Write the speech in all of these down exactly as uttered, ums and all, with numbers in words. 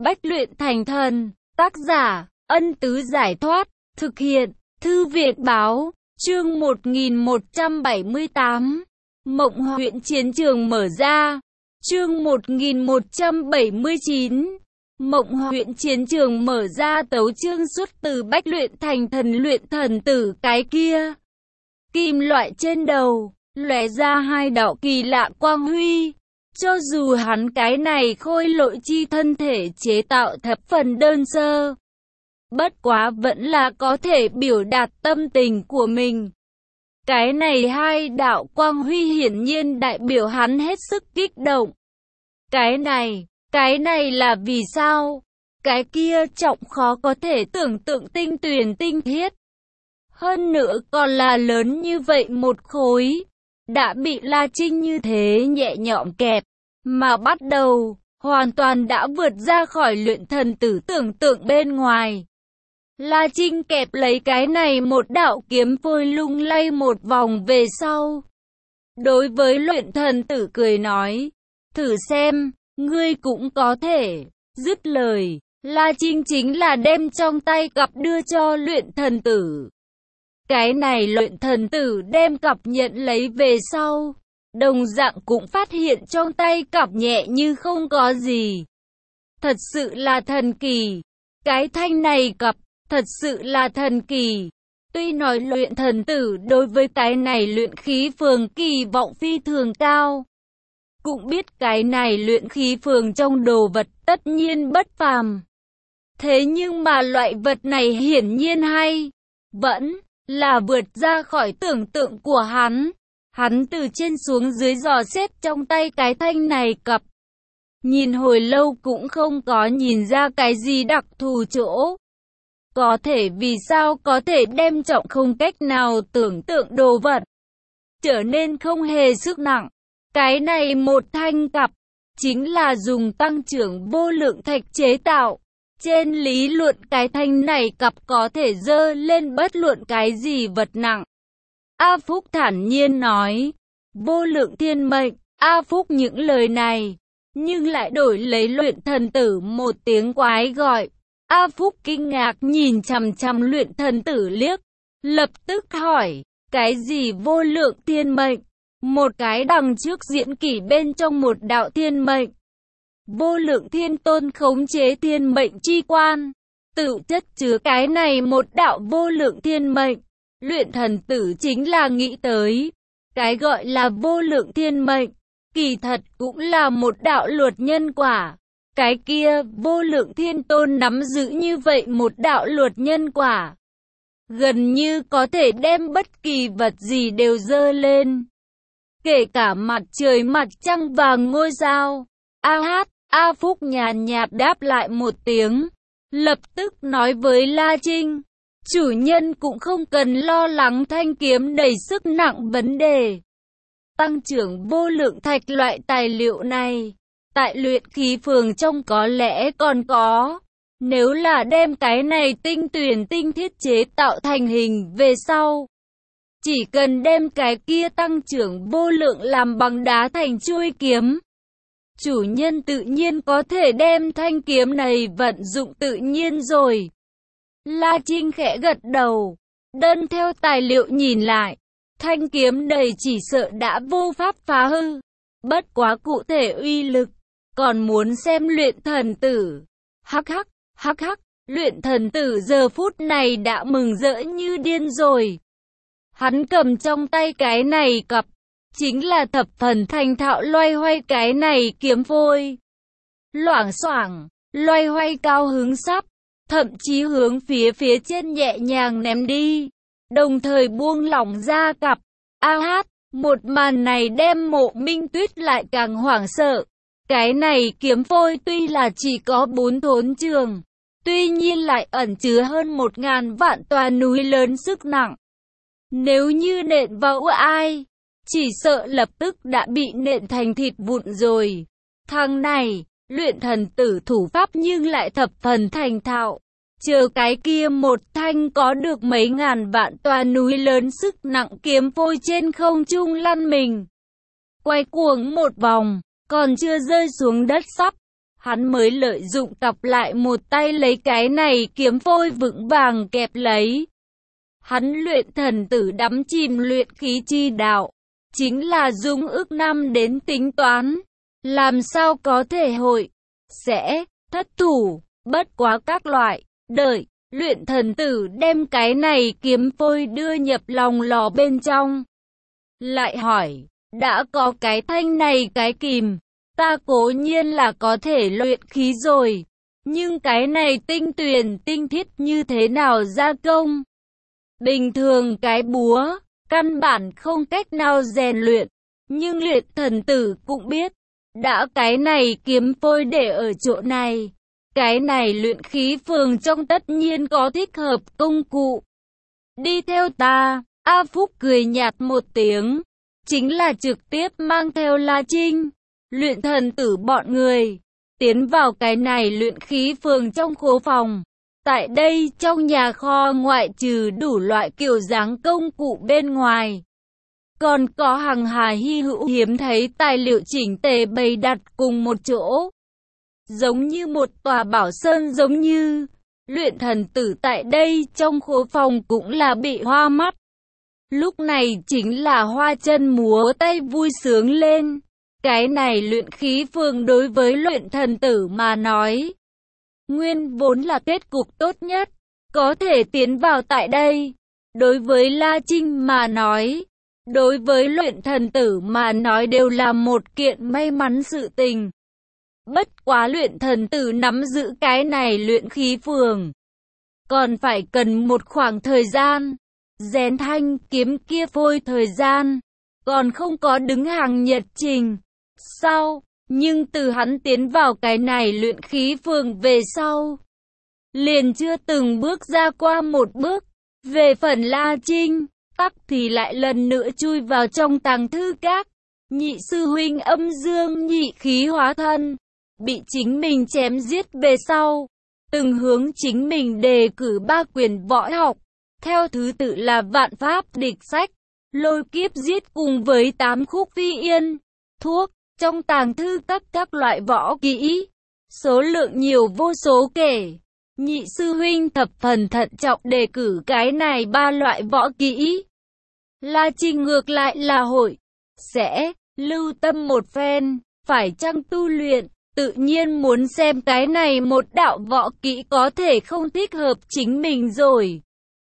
bách luyện thành thần. Tác giả, Ân Tứ Giải Thoát. Thực hiện, Thư Việt Báo. Chương một nghìn một trăm bảy mươi tám. Mộng huyện chiến trường mở ra. Chương một nghìn một trăm bảy mươi chín. Mộng huyện chiến trường mở ra. Tấu chương xuất từ bách luyện thành thần. Luyện thần tử cái kia, kim loại trên đầu lóe ra hai đạo kỳ lạ quang huy. Cho dù hắn cái này khôi lỗi chi thân thể chế tạo thập phần đơn sơ, bất quá vẫn là có thể biểu đạt tâm tình của mình. Cái này hai đạo quang huy hiển nhiên đại biểu hắn hết sức kích động. Cái này, cái này là vì sao? Cái kia trọng khó có thể tưởng tượng tinh tuyền tinh thiết. Hơn nữa còn là lớn như vậy một khối, đã bị La Trinh như thế nhẹ nhõm kẹp, mà bắt đầu, hoàn toàn đã vượt ra khỏi luyện thần tử tưởng tượng bên ngoài. La Trinh kẹp lấy cái này một đạo kiếm phôi lung lay một vòng về sau. Đối với luyện thần tử cười nói, thử xem, ngươi cũng có thể. Dứt lời, La Trinh chính là đem trong tay cặp đưa cho luyện thần tử. Cái này luyện thần tử đem cặp nhận lấy về sau, đồng dạng cũng phát hiện trong tay cặp nhẹ như không có gì. Thật sự là thần kỳ. Cái thanh này cặp, thật sự là thần kỳ. Tuy nói luyện thần tử đối với cái này luyện khí phường kỳ vọng phi thường cao, cũng biết cái này luyện khí phường trong đồ vật tất nhiên bất phàm. Thế nhưng mà loại vật này hiển nhiên hay, vẫn là vượt ra khỏi tưởng tượng của hắn. Hắn từ trên xuống dưới dò xét trong tay cái thanh này cặp. Nhìn hồi lâu cũng không có nhìn ra cái gì đặc thù chỗ. Có thể vì sao có thể đem trọng không cách nào tưởng tượng đồ vật trở nên không hề sức nặng. Cái này một thanh cặp, chính là dùng tăng trưởng vô lượng thạch chế tạo. Trên lý luận cái thanh này cặp có thể dơ lên bất luận cái gì vật nặng. A Phúc thản nhiên nói, vô lượng thiên mệnh. A Phúc những lời này, nhưng lại đổi lấy luyện thần tử một tiếng quái gọi. A Phúc kinh ngạc nhìn chằm chằm luyện thần tử liếc, lập tức hỏi, cái gì vô lượng thiên mệnh? Một cái đằng trước diễn kỷ bên trong một đạo thiên mệnh. Vô lượng thiên tôn khống chế thiên mệnh chi quan, tự chất chứa cái này một đạo vô lượng thiên mệnh. Luyện thần tử chính là nghĩ tới, cái gọi là vô lượng thiên mệnh, kỳ thật cũng là một đạo luật nhân quả. Cái kia vô lượng thiên tôn nắm giữ như vậy một đạo luật nhân quả, gần như có thể đem bất kỳ vật gì đều dơ lên, kể cả mặt trời mặt trăng và ngôi sao. A hát, A Phúc nhàn nhạt đáp lại một tiếng, lập tức nói với La Trinh, chủ nhân cũng không cần lo lắng thanh kiếm đầy sức nặng vấn đề. Tăng trưởng vô lượng thạch loại tài liệu này, tại luyện khí phường trong có lẽ còn có. Nếu là đem cái này tinh tuyển tinh thiết chế tạo thành hình về sau, chỉ cần đem cái kia tăng trưởng vô lượng làm bằng đá thành chuôi kiếm, chủ nhân tự nhiên có thể đem thanh kiếm này vận dụng tự nhiên rồi. La Trinh khẽ gật đầu, đơn theo tài liệu nhìn lại, thanh kiếm này chỉ sợ đã vô pháp phá hư. Bất quá cụ thể uy lực, còn muốn xem luyện thần tử. Hắc hắc, hắc hắc, luyện thần tử giờ phút này đã mừng rỡ như điên rồi. Hắn cầm trong tay cái này cặp, chính là thập phần thành thạo loay hoay cái này kiếm phôi. Loảng xoảng, loay hoay cao hứng sắp, thậm chí hướng phía phía trên nhẹ nhàng ném đi, đồng thời buông lỏng ra cặp. A hát, một màn này đem Mộ Minh Tuyết lại càng hoảng sợ. Cái này kiếm phôi tuy là chỉ có bốn thốn trường, tuy nhiên lại ẩn chứa hơn một ngàn vạn tòa núi lớn sức nặng. Nếu như nện vào ai, chỉ sợ lập tức đã bị nện thành thịt vụn rồi. Thằng này, luyện thần tử thủ pháp nhưng lại thập phần thành thạo. Chờ cái kia một thanh có được mấy ngàn vạn tòa núi lớn sức nặng kiếm phôi trên không trung lăn mình, quay cuồng một vòng, còn chưa rơi xuống đất sắp, hắn mới lợi dụng cặp lại một tay lấy cái này kiếm phôi vững vàng kẹp lấy. Hắn luyện thần tử đắm chìm luyện khí chi đạo, chính là dùng ước năm đến tính toán, làm sao có thể hội, sẽ, thất thủ, bất quá các loại, đợi, luyện thần tử đem cái này kiếm phôi đưa nhập lòng lò bên trong. Lại hỏi, đã có cái thanh này cái kìm, ta cố nhiên là có thể luyện khí rồi, nhưng cái này tinh tuyền tinh thiết như thế nào gia công? Bình thường cái búa, căn bản không cách nào rèn luyện, nhưng luyện thần tử cũng biết, đã cái này kiếm phôi để ở chỗ này, cái này luyện khí phường trong tất nhiên có thích hợp công cụ. Đi theo ta, A Phúc cười nhạt một tiếng, chính là trực tiếp mang theo La Trinh, luyện thần tử bọn người, tiến vào cái này luyện khí phường trong khố phòng. Tại đây trong nhà kho ngoại trừ đủ loại kiểu dáng công cụ bên ngoài, còn có hàng hà hy hữu hiếm thấy tài liệu chỉnh tề bày đặt cùng một chỗ. Giống như một tòa bảo sơn giống như, luyện thần tử tại đây trong khố phòng cũng là bị hoa mắt. Lúc này chính là hoa chân múa tay vui sướng lên. Cái này luyện khí phường đối với luyện thần tử mà nói, nguyên vốn là kết cục tốt nhất, có thể tiến vào tại đây. Đối với La Trinh mà nói, đối với luyện thần tử mà nói đều là một kiện may mắn sự tình. Bất quá luyện thần tử nắm giữ cái này luyện khí phường, còn phải cần một khoảng thời gian, rèn thanh kiếm kia phôi thời gian, còn không có đứng hàng nhật trình. Sau, nhưng từ hắn tiến vào cái này luyện khí phường về sau, liền chưa từng bước ra qua một bước. Về phần La Trinh, tắc thì lại lần nữa chui vào trong tàng thư các. Nhị sư huynh âm dương nhị khí hóa thân, bị chính mình chém giết về sau, từng hướng chính mình đề cử ba quyền võ học, theo thứ tự là vạn pháp địch sách, lôi kiếp giết cùng với tám khúc phi yên, thuốc. Trong tàng thư các các loại võ kỹ, số lượng nhiều vô số kể. Nhị sư huynh thập phần thận trọng đề cử cái này ba loại võ kỹ. La Trinh ngược lại là hội, sẽ, lưu tâm một phen, phải chăng tu luyện, tự nhiên muốn xem cái này một đạo võ kỹ có thể không thích hợp chính mình rồi.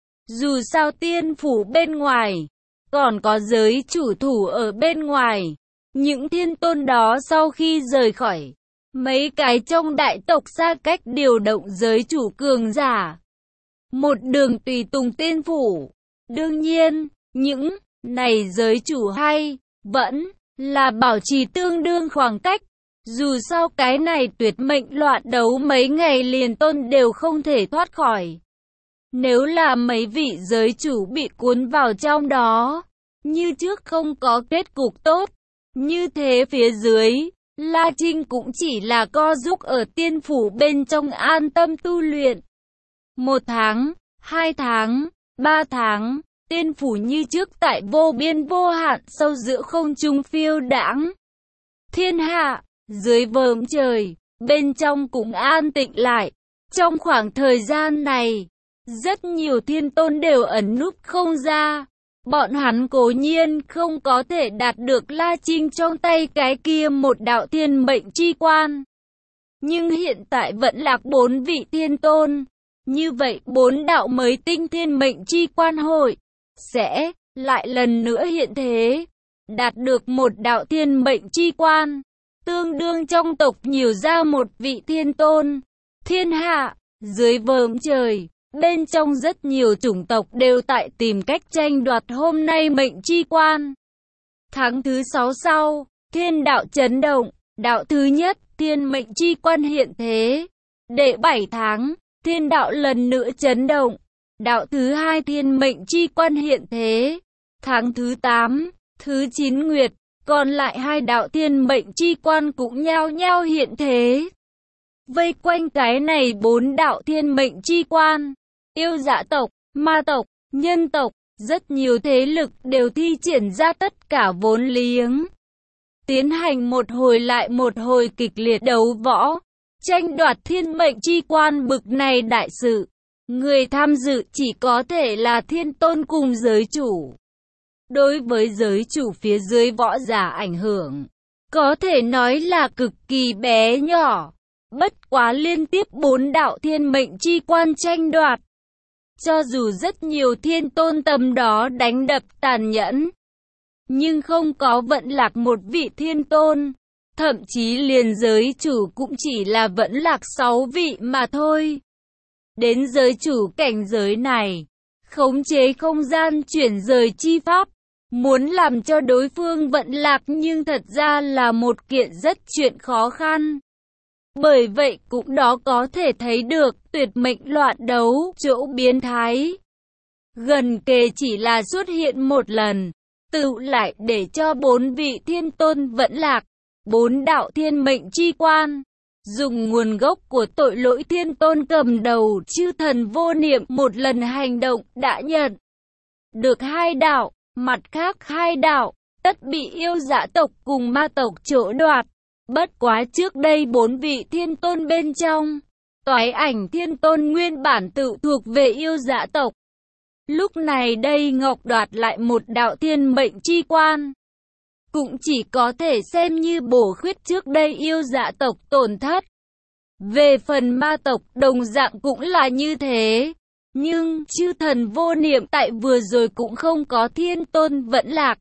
Dù sao tiên phủ bên ngoài, còn có giới chủ thủ ở bên ngoài. Những thiên tôn đó sau khi rời khỏi, mấy cái trong đại tộc xa cách điều động giới chủ cường giả. Một đường tùy tùng tiên phủ. Đương nhiên, những này giới chủ hay, vẫn là bảo trì tương đương khoảng cách. Dù sao cái này tuyệt mệnh loạn đấu mấy ngày liền tôn đều không thể thoát khỏi. Nếu là mấy vị giới chủ bị cuốn vào trong đó, như trước không có kết cục tốt. Như thế phía dưới, La Trinh cũng chỉ là co giúp ở tiên phủ bên trong an tâm tu luyện. Một tháng, hai tháng, ba tháng, tiên phủ như trước tại vô biên vô hạn sâu giữa không trung phiêu đãng. Thiên hạ, dưới vòm trời, bên trong cũng an tịnh lại. Trong khoảng thời gian này, rất nhiều thiên tôn đều ẩn núp không ra. Bọn hắn cố nhiên không có thể đạt được La Trinh trong tay cái kia một đạo thiên mệnh chi quan. Nhưng hiện tại vẫn lạc bốn vị thiên tôn. Như vậy bốn đạo mới tinh thiên mệnh chi quan hội sẽ lại lần nữa hiện thế. Đạt được một đạo thiên mệnh chi quan, tương đương trong tộc nhiều ra một vị thiên tôn. Thiên hạ, dưới vòm trời, bên trong rất nhiều chủng tộc đều tại tìm cách tranh đoạt hôm nay mệnh chi quan. Tháng thứ sáu sau, thiên đạo chấn động, đạo thứ nhất, thiên mệnh chi quan hiện thế. Đệ bảy tháng, thiên đạo lần nữa chấn động, đạo thứ hai thiên mệnh chi quan hiện thế. Tháng thứ tám, thứ chín nguyệt, còn lại hai đạo thiên mệnh chi quan cũng nhao nhao hiện thế. Vây quanh cái này bốn đạo thiên mệnh chi quan, yêu dã tộc, ma tộc, nhân tộc, rất nhiều thế lực đều thi triển ra tất cả vốn liếng. Tiến hành một hồi lại một hồi kịch liệt đấu võ. tranh đoạt thiên mệnh chi quan bực này đại sự. Người tham dự chỉ có thể là thiên tôn cùng giới chủ. Đối với giới chủ phía dưới võ giả ảnh hưởng, có thể nói là cực kỳ bé nhỏ. Bất quá liên tiếp bốn đạo thiên mệnh chi quan tranh đoạt. Cho dù rất nhiều thiên tôn tầm đó đánh đập tàn nhẫn, nhưng không có vận lạc một vị thiên tôn. Thậm chí liền giới chủ cũng chỉ là vẫn lạc sáu vị mà thôi. Đến giới chủ cảnh giới này, khống chế không gian chuyển rời chi pháp, muốn làm cho đối phương vận lạc nhưng thật ra là một kiện rất chuyện khó khăn. Bởi vậy cũng đó có thể thấy được tuyệt mệnh loạn đấu chỗ biến thái. Gần kề chỉ là xuất hiện một lần, tự lại để cho bốn vị thiên tôn vận lạc. Bốn đạo thiên mệnh chi quan, dùng nguồn gốc của tội lỗi thiên tôn cầm đầu chư thần vô niệm một lần hành động đã nhận được hai đạo, mặt khác hai đạo, tất bị yêu dã tộc cùng ma tộc chỗ đoạt. Bất quá trước đây bốn vị thiên tôn bên trong, Toái Ảnh thiên tôn nguyên bản tự thuộc về yêu dã tộc. Lúc này đây Ngọc đoạt lại một đạo thiên mệnh chi quan. Cũng chỉ có thể xem như bổ khuyết trước đây yêu dã tộc tổn thất. Về phần ma tộc đồng dạng cũng là như thế. Nhưng chư thần vô niệm tại vừa rồi cũng không có thiên tôn vẫn lạc.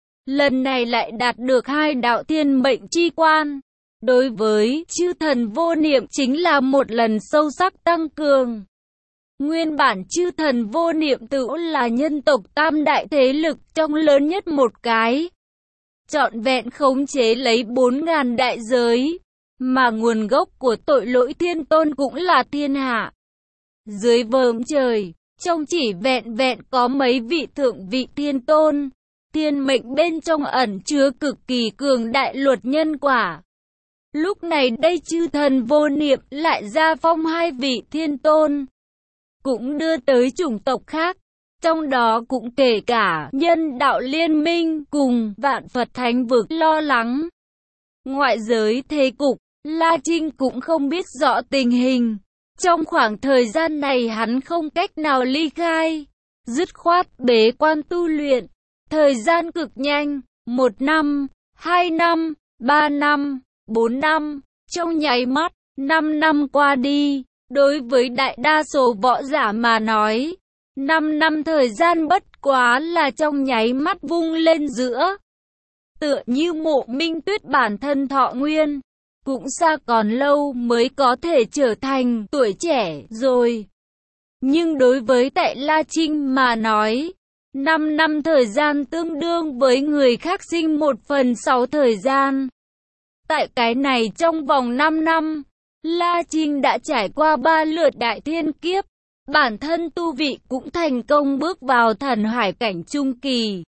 Lần này lại đạt được hai đạo thiên mệnh chi quan. Đối với chư thần vô niệm chính là một lần sâu sắc tăng cường. Nguyên bản chư thần vô niệm tự là nhân tộc tam đại thế lực trong lớn nhất một cái. Trọn vẹn khống chế lấy bốn ngàn đại giới, mà nguồn gốc của tội lỗi thiên tôn cũng là thiên hạ. Dưới vầng trời, trong chỉ vẹn vẹn có mấy vị thượng vị thiên tôn, thiên mệnh bên trong ẩn chứa cực kỳ cường đại luật nhân quả. Lúc này đây chư thần vô niệm lại gia phong hai vị thiên tôn, cũng đưa tới chủng tộc khác. Trong đó cũng kể cả nhân đạo liên minh cùng vạn Phật thánh vực lo lắng. Ngoại giới thế cục, La Trinh cũng không biết rõ tình hình. Trong khoảng thời gian này hắn không cách nào ly khai, dứt khoát bế quan tu luyện. Thời gian cực nhanh, một năm, hai năm, ba năm, bốn năm, trong nháy mắt, năm năm qua đi. Đối với đại đa số võ giả mà nói, Năm năm thời gian bất quá là trong nháy mắt vung lên giữa. Tựa như Mộ Minh Tuyết bản thân thọ nguyên, cũng xa còn lâu mới có thể trở thành tuổi trẻ rồi. Nhưng đối với tại La Trinh mà nói, năm năm thời gian tương đương với người khác sinh một phần sáu thời gian. Tại cái này trong vòng năm năm, La Trinh đã trải qua ba lượt đại thiên kiếp. Bản thân tu vị cũng thành công bước vào thần hải cảnh trung kỳ.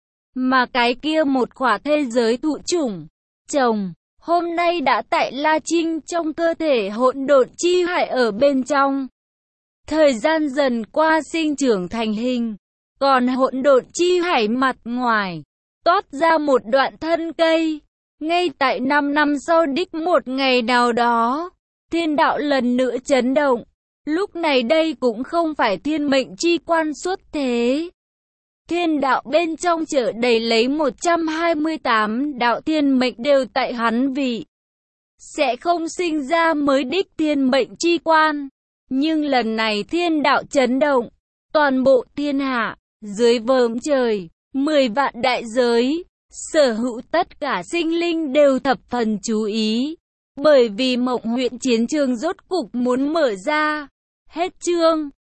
Mà cái kia một khỏa thế giới thụ chủng, chồng, hôm nay đã tại La Trinh trong cơ thể hỗn độn chi hải ở bên trong. Thời gian dần qua sinh trưởng thành hình, còn hỗn độn chi hải mặt ngoài, toát ra một đoạn thân cây. Ngay tại năm năm sau đích một ngày nào đó, thiên đạo lần nữa chấn động. Lúc này đây cũng không phải thiên mệnh chi quan xuất thế. Thiên đạo bên trong chở đầy lấy một trăm hai mươi tám đạo thiên mệnh đều tại hắn vị. Sẽ không sinh ra mới đích thiên mệnh chi quan. Nhưng lần này thiên đạo chấn động. Toàn bộ thiên hạ, dưới vầng trời, mười vạn đại giới, sở hữu tất cả sinh linh đều thập phần chú ý. Bởi vì Mộng huyện chiến trường rốt cục muốn mở ra. Hết chương.